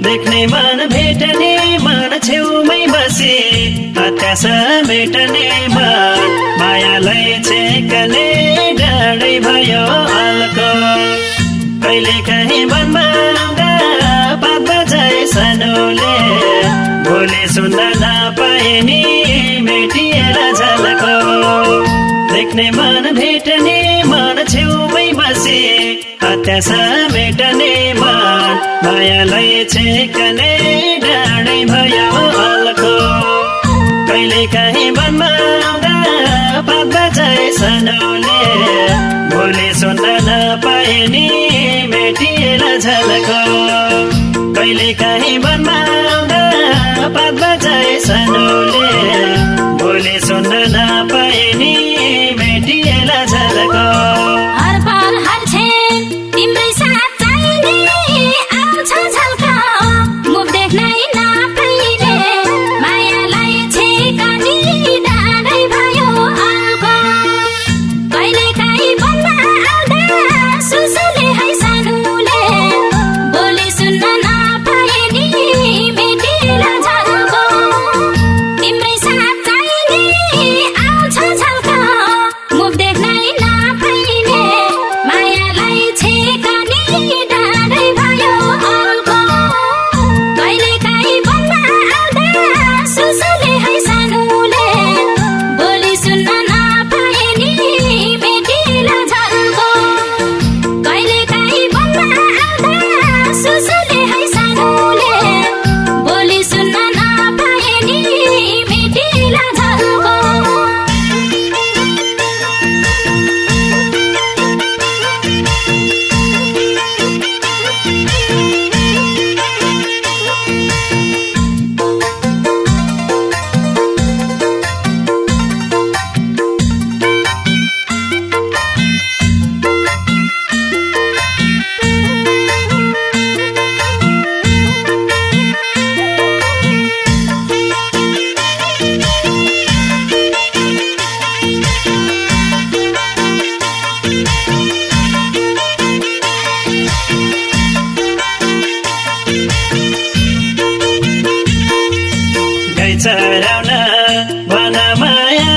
देख्ने मन भेट्ने मन छेउमै बसे हतास मेट्ने मन मायालाई छेक्ने डाँडै भयो अल्को कहिले काहीँ मनमा आउँदा पात बजाए सानोले बोले सुन्न नपाए नि मेटिएर झलको देख्ने मन भेट्ने मन छेउमै बसे हतास मेट्ने मन मायालाई छेक्ने डाँडै भयो अल्को कहिले काहीँ मनमा आउँदा पात बजाए सानोले बोले सुन्न नपाए नि मेटिएर झलको कहिले काहीँ मनमा आउँदा पात बजाए सानोले बोले सुन्न नपाए नि मेटिएर झलको चराउन भन माया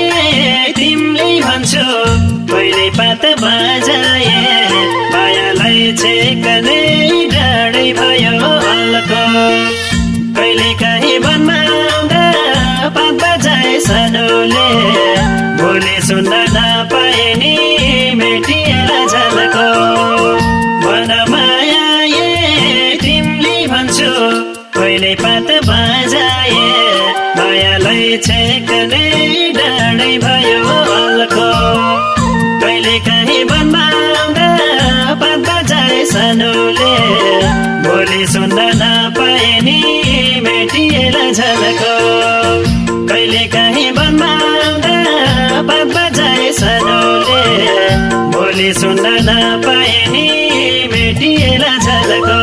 तिमीले भन्छौ पहिले पात बजाए मायालाई छेक्ने डाँडै भयो अल्को कहिले काहीँ मनमा आउँदा पात बजाए सानोले बोले सुन्न नपाए नि मेटिएर झलको भन माया तिमीले भन्छौ पहिले पात बजाए मायालाई छेक्ने डाँडै भयो अल्को कहिले काहीँ मनमा आउँदा पात बजाए सानोले बोली सुन्न नपाए नि मेटिएर झलको कहिले काहीँ मनमा आउँदा पात बजाए सानोले बोली सुन्न नपाए नि मेटिएर झलको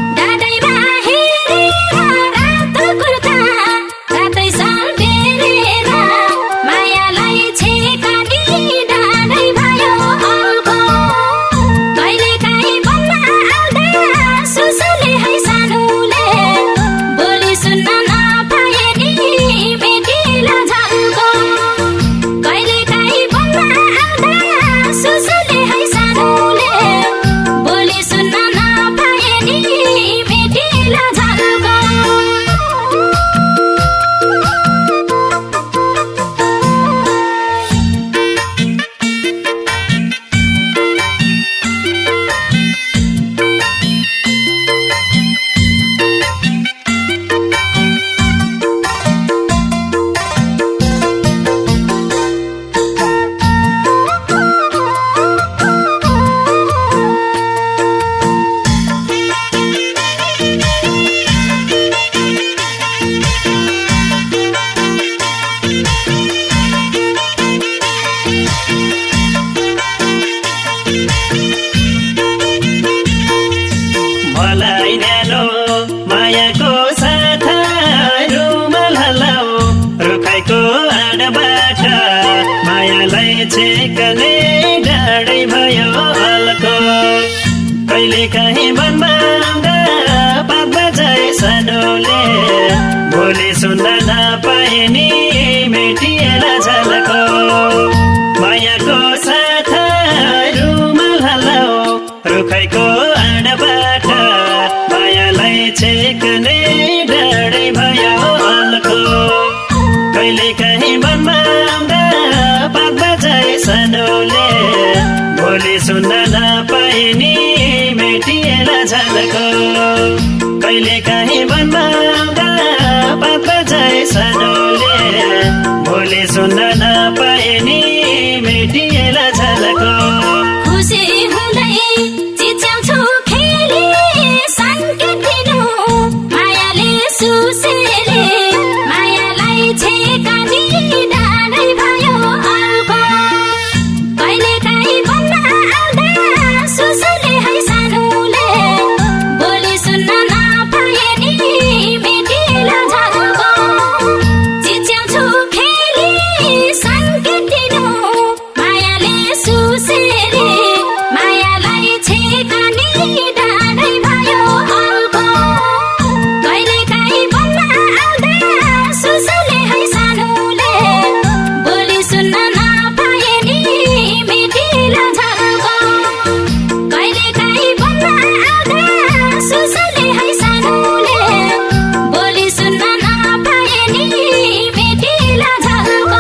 Dada मायालाई छेक्ने डाँडै भयो हल्को कहिले काहीँ वनमा आउँदा पात बजाए सानोले भोलि सुन्न नपाए नि मेटिएला झलको मायाको साथ रुमाल हल्लाओ रुखैको आडबाट मायालाई छेक्ने डाँडै भयो हल्को कहिले काहीँ वनमा आउँदा पात बजाए सानोले भोलि सुन्न नपाए नि मेटिएला झलको कहिले काहीँ वनमा आउँदा पात बजाए सानोले भोलि सुन्न नपाए नि मेटिएला झलको खुसी हुँदै चिच्याउँछु खेली सङ्केत दिनु मायाले सुसेले मायालाई छेकानी डाँडै भयो हल्को कहिले काहीँ वनमा आउँदा सुसुले है सानोले बोली सुन्न नपाए नि मेटिएला झलको चिच्याउँछु खेली सङ्केत दिनु मायाले सुसेले मायालाई छेकानी डाँडै भयो हल्को कहिले काहीँ वनमा आउँदा सुसुले है सानोले बोली सुन्न नपाए नि मेटिएला झलको कहिले काहीँ वनमा आउँदा सुसुले है सानोले बोली सुन्न नपाए नि मेटिएला झलको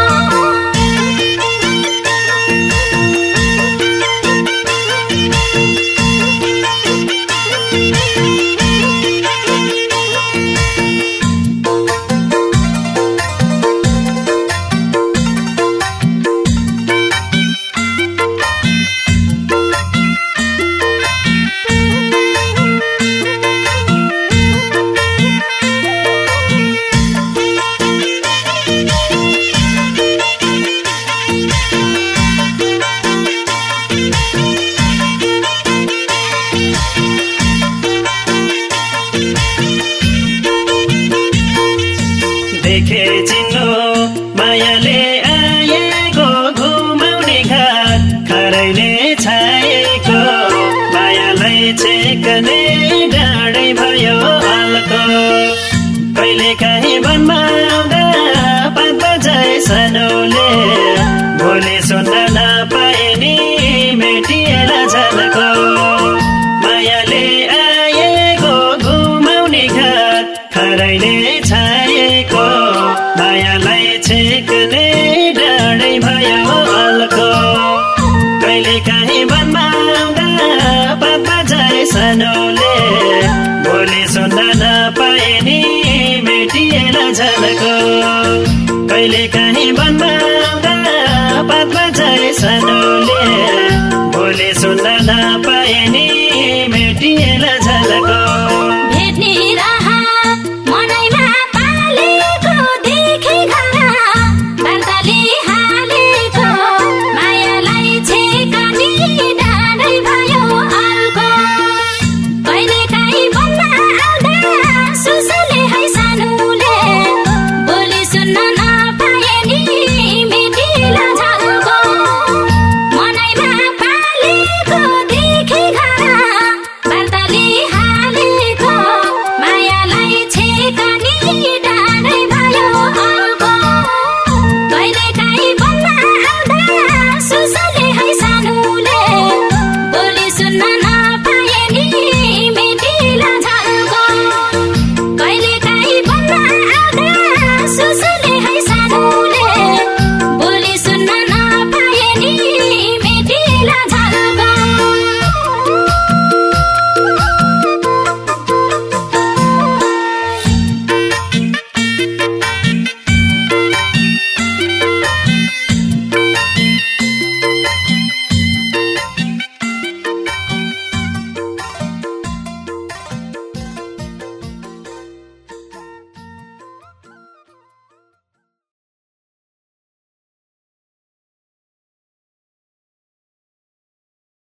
देखे चिन्नु मायाले आएको घुमाउने घाट खरैले छाएको मायालाई छेक्ने डाँडै भयो हल्को कहिले काहीँ वनमा आउँदा पात बजाए सानोले भोलि सुन्न नपाए नि मेटिएला झलको मायाले आएको घुमाउने घाट खरैले छाएको मायालाई छेक्ने डाँडै भयो हल्को कहिले काहीँ वनमा आउँदा पात बजाए सानोले भोलि सुन्न नपाए नि मेटिएला झलको कहिले काहीँ वनमा आउँदा पात बजाए सानोले भोलि सुन्न नपाए नि मेटिएला झलको भेट्ने राह